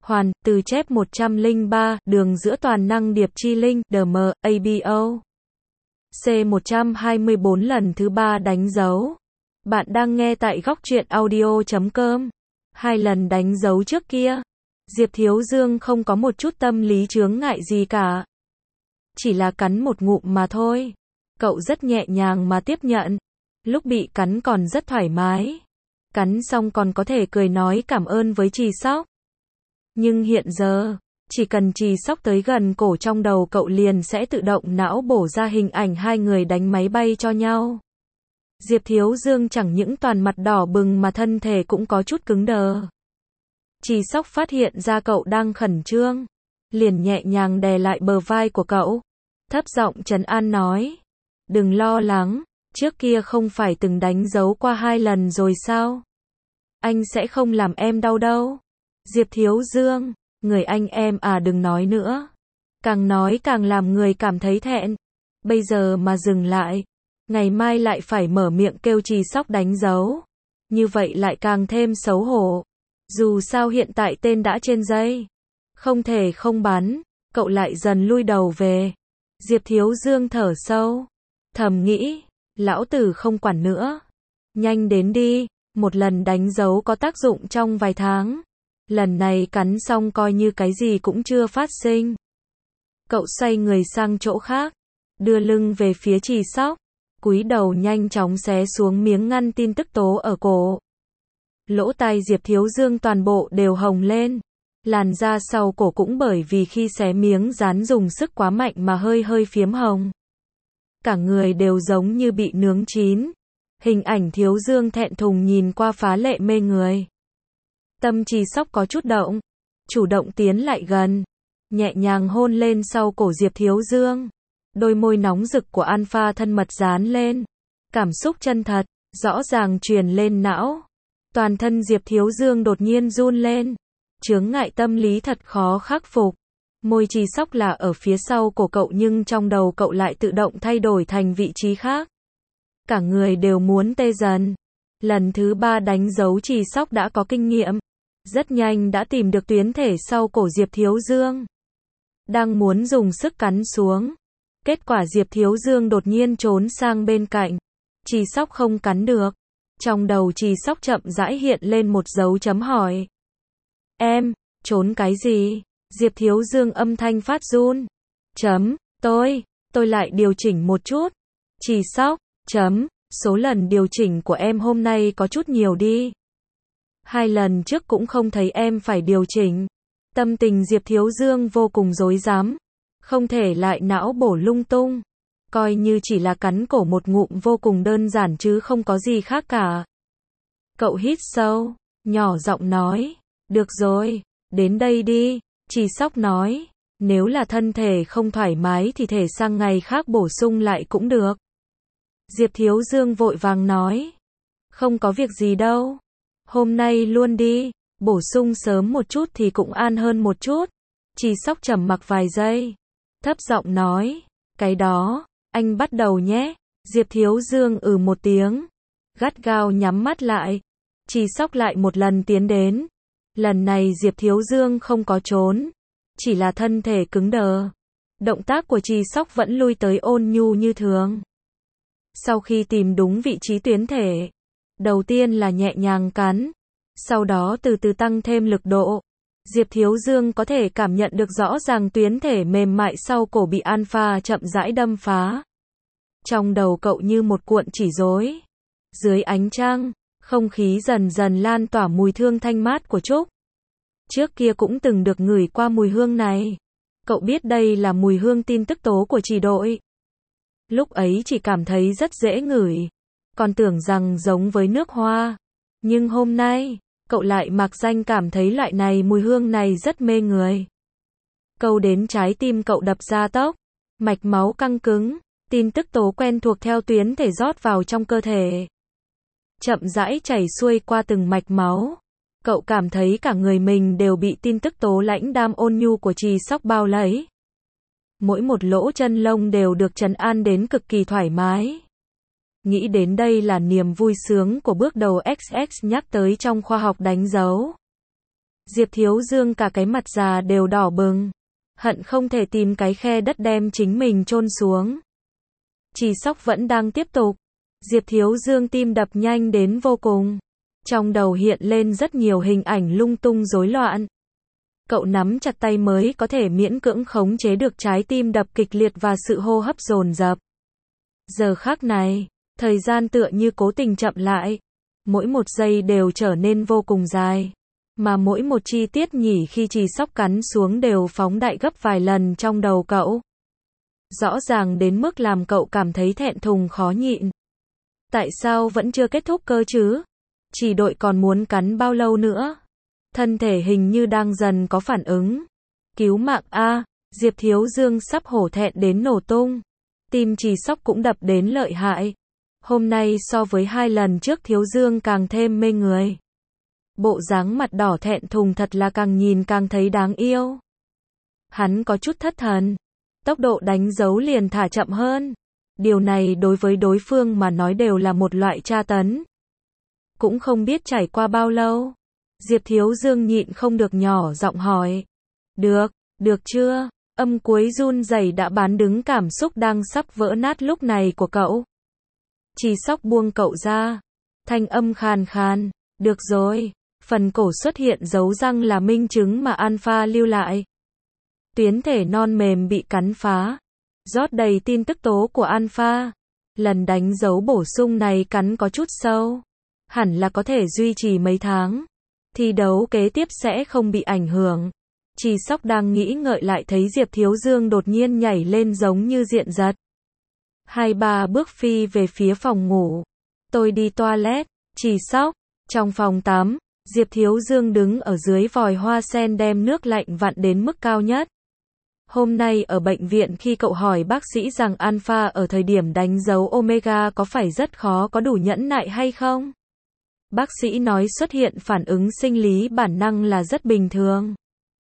Hoàn, từ chép 103, đường giữa toàn năng điệp chi linh, DM, ABO. C124 lần thứ 3 đánh dấu. Bạn đang nghe tại góc truyện audio.com. 2 lần đánh dấu trước kia. Diệp Thiếu Dương không có một chút tâm lý chướng ngại gì cả. Chỉ là cắn một ngụm mà thôi. Cậu rất nhẹ nhàng mà tiếp nhận. Lúc bị cắn còn rất thoải mái. Cắn xong còn có thể cười nói cảm ơn với Trì Sóc. Nhưng hiện giờ, chỉ cần Trì Sóc tới gần cổ trong đầu cậu liền sẽ tự động não bổ ra hình ảnh hai người đánh máy bay cho nhau. Diệp Thiếu Dương chẳng những toàn mặt đỏ bừng mà thân thể cũng có chút cứng đờ. Trì Sóc phát hiện ra cậu đang khẩn trương, liền nhẹ nhàng đè lại bờ vai của cậu, thấp giọng trấn an nói, đừng lo lắng, trước kia không phải từng đánh dấu qua 2 lần rồi sao? Anh sẽ không làm em đau đâu. Diệp Thiếu Dương, người anh em à, đừng nói nữa. Càng nói càng làm người cảm thấy thẹn. Bây giờ mà dừng lại, ngày mai lại phải mở miệng kêu Trì Sóc đánh dấu. Như vậy lại càng thêm xấu hổ. Dù sao hiện tại tên đã trên dây, không thể không bắn, cậu lại dần lui đầu về. Diệp Thiếu Dương thở sâu, thầm nghĩ, lão tử không quản nữa. Nhanh đến đi, một lần đánh dấu có tác dụng trong vài tháng. Lần này cắn xong coi như cái gì cũng chưa phát sinh. Cậu xoay người sang chỗ khác, đưa lưng về phía Trì Sóc, cúi đầu nhanh chóng xé xuống miếng ngăn tin tức tố ở cổ. Lỗ tai Diệp Thiếu Dương toàn bộ đều hồng lên. Làn da sau cổ cũng bởi vì khi xé miếng dán dùng sức quá mạnh mà hơi hơi phiếm hồng. Cả người đều giống như bị nướng chín. Hình ảnh Thiếu Dương thẹn thùng nhìn qua phá lệ mê người. Tâm Trì Sóc có chút động, chủ động tiến lại gần, nhẹ nhàng hôn lên sau cổ Diệp Thiếu Dương. Đôi môi nóng rực của Alpha thân mật dán lên. Cảm xúc chân thật, rõ ràng truyền lên não. Toàn thân Diệp Thiếu Dương đột nhiên run lên. Chướng ngại tâm lý thật khó khắc phục. Môi Trì Sóc là ở phía sau cổ cậu nhưng trong đầu cậu lại tự động thay đổi thành vị trí khác. Cả người đều muốn tê dần. Lần thứ 3 đánh dấu Trì Sóc đã có kinh nghiệm. Rất nhanh đã tìm được tuyến thể sau cổ Diệp Thiếu Dương. Đang muốn dùng sức cắn xuống. Kết quả Diệp Thiếu Dương đột nhiên trốn sang bên cạnh. Trì Sóc không cắn được. Trong đầu Trì Sóc chậm rãi hiện lên một dấu chấm hỏi. Em, trốn cái gì? Diệp Thiếu Dương âm thanh phát run. Tôi lại điều chỉnh một chút. Trì Sóc, số lần điều chỉnh của em hôm nay có chút nhiều đi. 2 lần trước cũng không thấy em phải điều chỉnh. Tâm tình Diệp Thiếu Dương vô cùng rối rắm. Không thể lại não bổ lung tung. Coi như chỉ là cắn cổ một ngụm vô cùng đơn giản chứ không có gì khác cả. Cậu hít sâu, nhỏ giọng nói. Được rồi, đến đây đi. Trì Sóc nói. Nếu là thân thể không thoải mái thì thể sang ngày khác bổ sung lại cũng được. Diệp Thiếu Dương vội vàng nói. Không có việc gì đâu. Hôm nay luôn đi. Bổ sung sớm một chút thì cũng an hơn một chút. Trì Sóc trầm mặc vài giây. Thấp giọng nói. Cái đó, anh bắt đầu nhé. Diệp Thiếu Dương một tiếng. Gắt gao nhắm mắt lại. Trì Sóc lại một lần tiến đến. Lần này Diệp Thiếu Dương không có trốn. Chỉ là thân thể cứng đờ. Động tác của Trì Sóc vẫn lui tới ôn nhu như thường. Sau khi tìm đúng vị trí tuyến thể. Đầu tiên là nhẹ nhàng cắn. Sau đó từ từ tăng thêm lực độ. Diệp Thiếu Dương có thể cảm nhận được rõ ràng tuyến thể mềm mại sau cổ bị Alpha chậm rãi đâm phá. Trong đầu cậu như một cuộn chỉ rối. Dưới ánh trăng, không khí dần dần lan tỏa mùi hương thanh mát của trúc. Trước kia cũng từng được ngửi qua mùi hương này. Cậu biết đây là mùi hương tin tức tố của Trì đội. Lúc ấy chỉ cảm thấy rất dễ ngửi. Còn tưởng rằng giống với nước hoa. Nhưng hôm nay, cậu lại mặc danh cảm thấy loại này mùi hương này rất mê người. Câu đến trái tim cậu đập ra tốc. Mạch máu căng cứng. Tin tức tố quen thuộc theo tuyến thể rót vào trong cơ thể. Chậm rãi chảy xuôi qua từng mạch máu. Cậu cảm thấy cả người mình đều bị tin tức tố lãnh đam ôn nhu của Trì Sóc bao lấy. Mỗi một lỗ chân lông đều được trấn an đến cực kỳ thoải mái. Nghĩ đến đây là niềm vui sướng của bước đầu XX nhắc tới trong khoa học đánh dấu. Diệp Thiếu Dương cả cái mặt già đều đỏ bừng, hận không thể tìm cái khe đất đem chính mình chôn xuống. Trì Sóc vẫn đang tiếp tục. Diệp Thiếu Dương tim đập nhanh đến vô cùng. Trong đầu hiện lên rất nhiều hình ảnh lung tung rối loạn. Cậu nắm chặt tay mới có thể miễn cưỡng khống chế được trái tim đập kịch liệt và sự hô hấp dồn dập. Giờ khắc này, thời gian tựa như cố tình chậm lại. Mỗi một giây đều trở nên vô cùng dài. Mà mỗi một chi tiết nhỉ khi Trì Sóc cắn xuống đều phóng đại gấp vài lần trong đầu cậu. Rõ ràng đến mức làm cậu cảm thấy thẹn thùng khó nhịn. Tại sao vẫn chưa kết thúc cơ chứ? Chỉ đội còn muốn cắn bao lâu nữa? Thân thể hình như đang dần có phản ứng. Cứu mạng a! Diệp Thiếu Dương sắp hổ thẹn đến nổ tung. Tim Trì Sóc cũng đập đến lợi hại. Hôm nay so với 2 lần trước Thiếu Dương càng thêm mê người. Bộ dáng mặt đỏ thẹn thùng thật là càng nhìn càng thấy đáng yêu. Hắn có chút thất thần. Tốc độ đánh dấu liền thả chậm hơn. Điều này đối với đối phương mà nói đều là một loại tra tấn. Cũng không biết trải qua bao lâu. Diệp Thiếu Dương nhịn không được nhỏ giọng hỏi. Được chưa? Âm cuối run rẩy đã bán đứng cảm xúc đang sắp vỡ nát lúc này của cậu. Trì Sóc buông cậu ra. Thanh âm khàn khàn. Được rồi. Phần cổ xuất hiện dấu răng là minh chứng mà Alpha lưu lại. Tuyến thể non mềm bị cắn phá. Rót đầy tin tức tố của Alpha. Lần đánh dấu bổ sung này cắn có chút sâu. Hẳn là có thể duy trì mấy tháng. Thi đấu kế tiếp sẽ không bị ảnh hưởng. Trì Sóc đang nghĩ ngợi lại thấy Diệp Thiếu Dương đột nhiên nhảy lên giống như điện giật. 2-3 bước phi về phía phòng ngủ. Tôi đi toilet. Trì Sóc. Trong phòng tắm, Diệp Thiếu Dương đứng ở dưới vòi hoa sen đem nước lạnh vặn đến mức cao nhất. Hôm nay ở bệnh viện khi cậu hỏi bác sĩ rằng Alpha ở thời điểm đánh dấu Omega có phải rất khó có đủ nhẫn nại hay không? Bác sĩ nói xuất hiện phản ứng sinh lý bản năng là rất bình thường.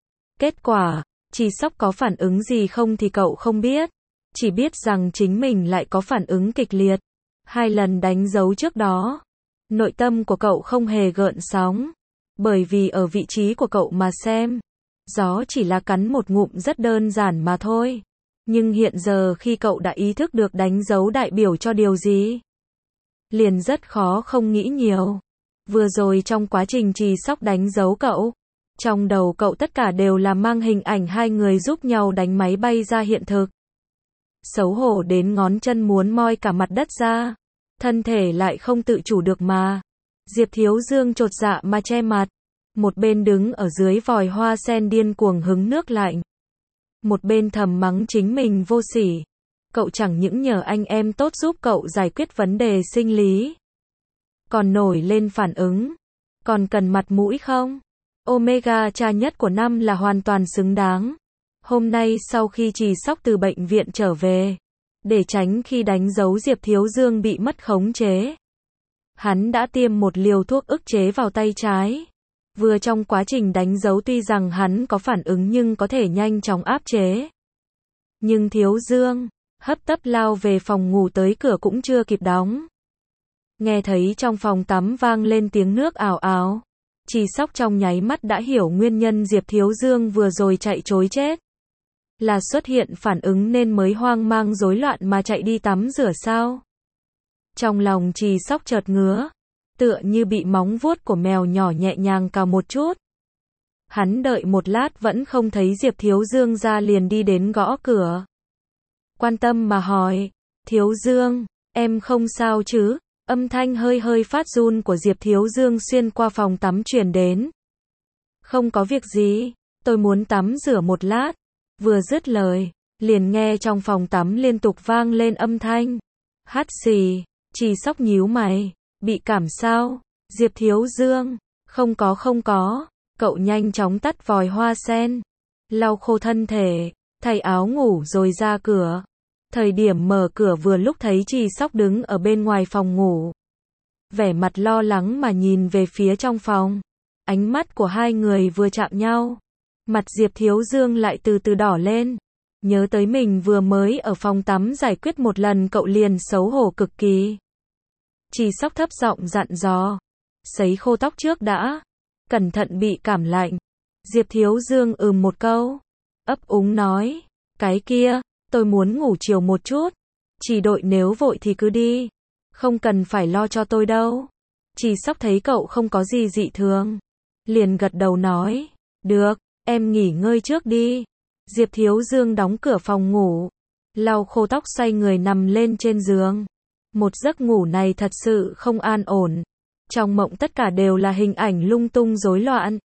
Kết quả, Trì Sóc có phản ứng gì không thì cậu không biết. Chỉ biết rằng chính mình lại có phản ứng kịch liệt. 2 lần đánh dấu trước đó. Nội tâm của cậu không hề gợn sóng. Bởi vì ở vị trí của cậu mà xem. Gió chỉ là cắn một ngụm rất đơn giản mà thôi. Nhưng hiện giờ khi cậu đã ý thức được đánh dấu đại biểu cho điều gì, liền rất khó không nghĩ nhiều. Vừa rồi trong quá trình Trì Sóc đánh dấu cậu, trong đầu cậu tất cả đều là mang hình ảnh 2 người giúp nhau đánh máy bay ra hiện thực. Xấu hổ đến ngón chân muốn moi cả mặt đất ra. Thân thể lại không tự chủ được mà. Diệp Thiếu Dương chột dạ mà che mặt. Một bên đứng ở dưới vòi hoa sen điên cuồng hứng nước lạnh. Một bên thầm mắng chính mình vô sỉ. Cậu chẳng những nhờ anh em tốt giúp cậu giải quyết vấn đề sinh lý. Còn nổi lên phản ứng. Còn cần mặt mũi không? Omega cha nhất của năm là hoàn toàn xứng đáng. Hôm nay sau khi Trì Sóc từ bệnh viện trở về, để tránh khi đánh dấu Diệp Thiếu Dương bị mất khống chế, hắn đã tiêm một liều thuốc ức chế vào tay trái. Vừa trong quá trình đánh dấu tuy rằng hắn có phản ứng nhưng có thể nhanh chóng áp chế. Nhưng Thiếu Dương, hấp tấp lao về phòng ngủ tới cửa cũng chưa kịp đóng. Nghe thấy trong phòng tắm vang lên tiếng nước ào ào. Trì Sóc trong nháy mắt đã hiểu nguyên nhân Diệp Thiếu Dương vừa rồi chạy trối chết. Là xuất hiện phản ứng nên mới hoang mang rối loạn mà chạy đi tắm rửa sao? Trong lòng Trì Sóc chợt ngứa, tựa như bị móng vuốt của mèo nhỏ nhẹ nhàng cào một chút. Hắn đợi một lát vẫn không thấy Diệp Thiếu Dương ra liền đi đến gõ cửa. Quan tâm mà hỏi, Thiếu Dương, em không sao chứ? Âm thanh hơi hơi phát run của Diệp Thiếu Dương xuyên qua phòng tắm truyền đến. Không có việc gì, tôi muốn tắm rửa một lát. Vừa dứt lời, liền nghe trong phòng tắm liên tục vang lên âm thanh. Hát xì, Trì Sóc nhíu mày, bị cảm sao? Diệp Thiếu Dương, không có, cậu nhanh chóng tắt vòi hoa sen, lau khô thân thể, thay áo ngủ rồi ra cửa. Thời điểm mở cửa vừa lúc thấy Trì Sóc đứng ở bên ngoài phòng ngủ. Vẻ mặt lo lắng mà nhìn về phía trong phòng. Ánh mắt của 2 người vừa chạm nhau. Mặt Diệp Thiếu Dương lại từ từ đỏ lên. Nhớ tới mình vừa mới ở phòng tắm giải quyết một lần cậu liền xấu hổ cực kỳ. Trì Sóc thấp giọng dặn dò. Sấy khô tóc trước đã. Cẩn thận bị cảm lạnh. Diệp Thiếu Dương một câu, ấp úng nói, cái kia, tôi muốn ngủ chiều một chút, Chỉ đội nếu vội thì cứ đi, không cần phải lo cho tôi đâu. Chỉ Sóc thấy cậu không có gì dị thường, liền gật đầu nói, được, em nghỉ ngơi trước đi. Diệp Thiếu Dương đóng cửa phòng ngủ, lau khô tóc xoay người nằm lên trên giường. Một giấc ngủ này thật sự không an ổn. Trong mộng tất cả đều là hình ảnh lung tung rối loạn.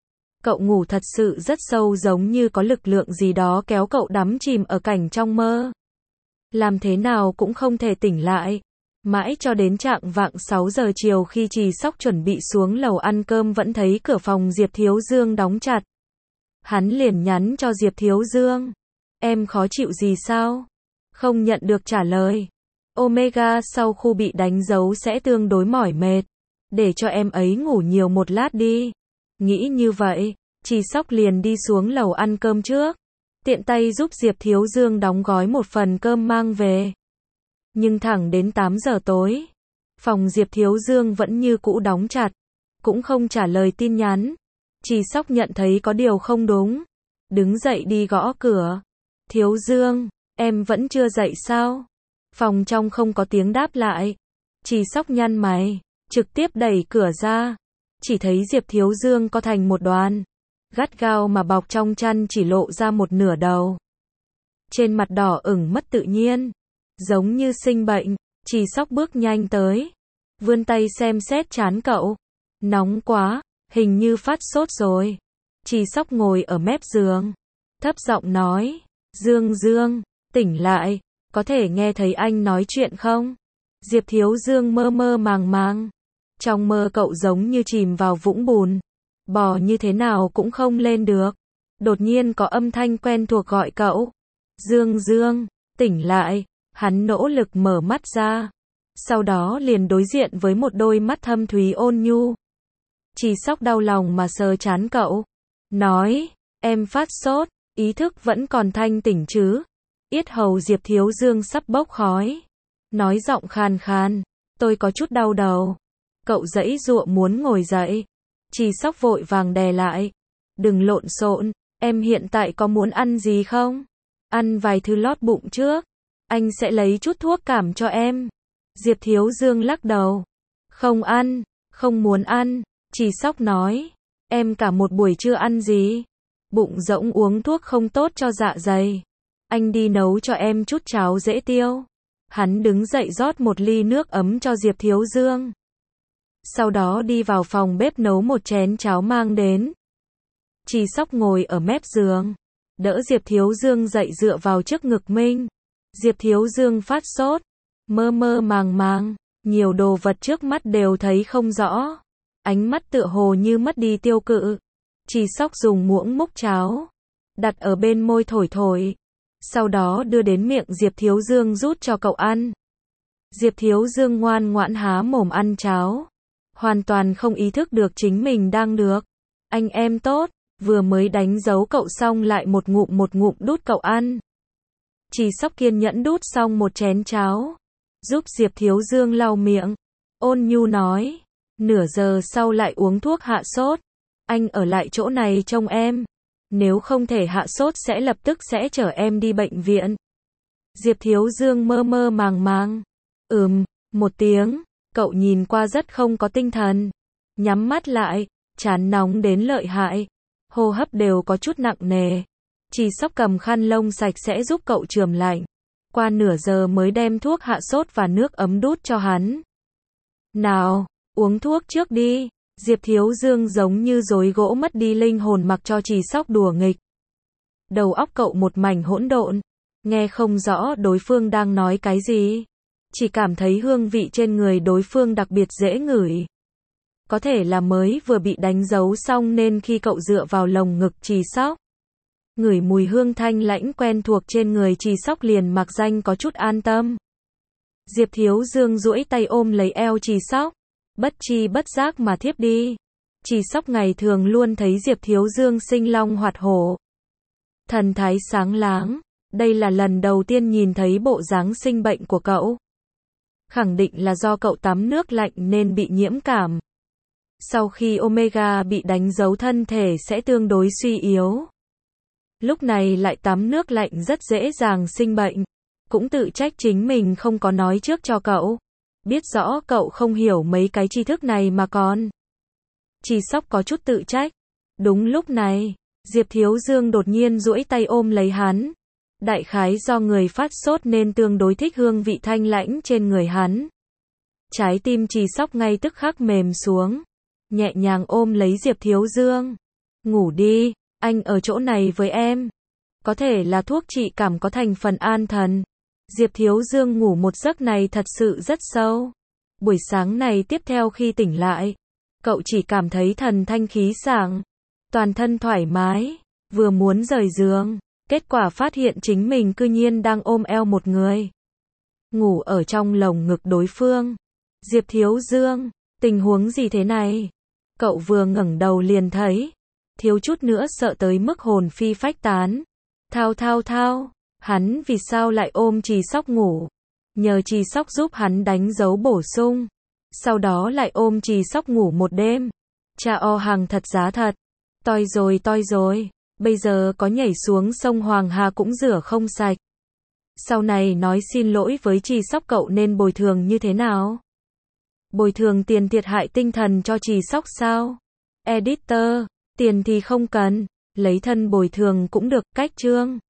Cậu ngủ thật sự rất sâu, giống như có lực lượng gì đó kéo cậu đắm chìm ở cảnh trong mơ. Làm thế nào cũng không thể tỉnh lại. Mãi cho đến chạng vạng 6 giờ chiều khi Trì Sóc chuẩn bị xuống lầu ăn cơm vẫn thấy cửa phòng Diệp Thiếu Dương đóng chặt. Hắn liền nhắn cho Diệp Thiếu Dương, em khó chịu gì sao? Không nhận được trả lời. Omega sau khu bị đánh dấu sẽ tương đối mỏi mệt. Để cho em ấy ngủ nhiều một lát đi. Nghĩ như vậy, Trì Sóc liền đi xuống lầu ăn cơm trước. Tiện tay giúp Diệp Thiếu Dương đóng gói một phần cơm mang về. Nhưng thẳng đến 8 giờ tối, phòng Diệp Thiếu Dương vẫn như cũ đóng chặt, cũng không trả lời tin nhắn. Trì Sóc nhận thấy có điều không đúng, đứng dậy đi gõ cửa. Thiếu Dương, em vẫn chưa dậy sao? Phòng trong không có tiếng đáp lại. Trì Sóc nhăn mày, trực tiếp đẩy cửa ra. Chỉ thấy Diệp Thiếu Dương co thành một đoàn, gắt gao mà bọc trong chăn, chỉ lộ ra một nửa đầu. Trên mặt đỏ ửng mất tự nhiên, giống như sinh bệnh. Trì Sóc bước nhanh tới, vươn tay xem xét trán cậu. Nóng quá, hình như phát sốt rồi. Trì Sóc ngồi ở mép giường, thấp giọng nói, Dương Dương, tỉnh lại, có thể nghe thấy anh nói chuyện không? Diệp Thiếu Dương mơ mơ màng màng. Trong mơ cậu giống như chìm vào vũng bùn, bò như thế nào cũng không lên được. Đột nhiên có âm thanh quen thuộc gọi cậu. Dương Dương, tỉnh lại. Hắn nỗ lực mở mắt ra, sau đó liền đối diện với một đôi mắt thâm thúy ôn nhu. Trì Sóc đau lòng mà sờ trán cậu, nói, em phát sốt, ý thức vẫn còn thanh tỉnh chứ? Yết hầu Diệp Thiếu Dương sắp bốc khói, nói giọng khàn khàn, tôi có chút đau đầu. Cậu giãy giụa muốn ngồi dậy. Trì Sóc vội vàng đè lại, đừng lộn xộn, em hiện tại có muốn ăn gì không? Ăn vài thứ lót bụng trước, anh sẽ lấy chút thuốc cảm cho em. Diệp Thiếu Dương lắc đầu, không ăn, không muốn ăn. Trì Sóc nói, em cả một buổi chưa ăn gì, bụng rỗng uống thuốc không tốt cho dạ dày. Anh đi nấu cho em chút cháo dễ tiêu. Hắn đứng dậy rót một ly nước ấm cho Diệp Thiếu Dương. Sau đó đi vào phòng bếp nấu một chén cháo mang đến. Trì Sóc ngồi ở mép giường, đỡ Diệp Thiếu Dương dậy dựa vào trước ngực mình. Diệp Thiếu Dương phát sốt, mơ mơ màng màng, nhiều đồ vật trước mắt đều thấy không rõ. Ánh mắt tựa hồ như mất đi tiêu cự. Trì Sóc dùng muỗng múc cháo, đặt ở bên môi thổi thổi. Sau đó đưa đến miệng Diệp Thiếu Dương rút cho cậu ăn. Diệp Thiếu Dương ngoan ngoãn há mồm ăn cháo, hoàn toàn không ý thức được chính mình đang được. Anh em tốt, vừa mới đánh dấu cậu xong lại một ngụm đút cậu ăn. Trì Sóc kiên nhẫn đút xong một chén cháo, giúp Diệp Thiếu Dương lau miệng, ôn nhu nói, nửa giờ sau lại uống thuốc hạ sốt, anh ở lại chỗ này trông em, nếu không thể hạ sốt sẽ lập tức sẽ chở em đi bệnh viện. Diệp Thiếu Dương mơ mơ màng màng, một tiếng, cậu nhìn qua rất không có tinh thần, nhắm mắt lại, trán nóng đến lợi hại, hô hấp đều có chút nặng nề. Trì Sóc cầm khăn lông sạch sẽ giúp cậu chườm lạnh. Qua nửa giờ mới đem thuốc hạ sốt và nước ấm đút cho hắn. Nào, uống thuốc trước đi. Diệp Thiếu Dương giống như rối gỗ mất đi linh hồn mặc cho Trì Sóc đùa nghịch. Đầu óc cậu một mảnh hỗn độn, nghe không rõ đối phương đang nói cái gì. Chỉ cảm thấy hương vị trên người đối phương đặc biệt dễ ngửi. Có thể là mới vừa bị đánh dấu xong nên khi cậu dựa vào lồng ngực Trì Sóc, ngửi mùi hương thanh lãnh quen thuộc trên người Trì Sóc liền mặc danh có chút an tâm. Diệp Thiếu Dương duỗi tay ôm lấy eo Trì Sóc, bất chi bất giác mà thiếp đi. Trì Sóc ngày thường luôn thấy Diệp Thiếu Dương sinh long hoạt hổ, thần thái sáng láng, đây là lần đầu tiên nhìn thấy bộ dáng sinh bệnh của cậu. Khẳng định là do cậu tắm nước lạnh nên bị nhiễm cảm. Sau khi Omega bị đánh dấu thân thể sẽ tương đối suy yếu. Lúc này lại tắm nước lạnh rất dễ dàng sinh bệnh. Cũng tự trách chính mình không có nói trước cho cậu. Biết rõ cậu không hiểu mấy cái tri thức này mà còn. Trì Sóc có chút tự trách. Đúng lúc này, Diệp Thiếu Dương đột nhiên duỗi tay ôm lấy hắn. Đại khái do người phát sốt nên tương đối thích hương vị thanh lãnh trên người hắn. Trái tim Trì Sóc ngay tức khắc mềm xuống. Nhẹ nhàng ôm lấy Diệp Thiếu Dương. Ngủ đi, anh ở chỗ này với em. Có thể là thuốc trị cảm có thành phần an thần. Diệp Thiếu Dương ngủ một giấc này thật sự rất sâu. Buổi sáng này tiếp theo khi tỉnh lại, cậu chỉ cảm thấy thần thanh khí sảng, toàn thân thoải mái, vừa muốn rời giường, kết quả phát hiện chính mình cư nhiên đang ôm eo một người. Ngủ ở trong lồng ngực đối phương. Diệp Thiếu Dương, tình huống gì thế này? Cậu vừa ngẩng đầu liền thấy, thiếu chút nữa sợ tới mức hồn phi phách tán. Thao, hắn vì sao lại ôm Trì Sóc ngủ? Nhờ Trì Sóc giúp hắn đánh dấu bổ sung. Sau đó lại ôm Trì Sóc ngủ một đêm. Cha o hàng thật giá thật. Toi rồi. Bây giờ có nhảy xuống sông Hoàng Hà cũng rửa không sạch. Sau này nói xin lỗi với Trì Sóc cậu nên bồi thường như thế nào? Bồi thường tiền thiệt hại tinh thần cho Trì Sóc sao? Editor, tiền thì không cần, lấy thân bồi thường cũng được, cách chương.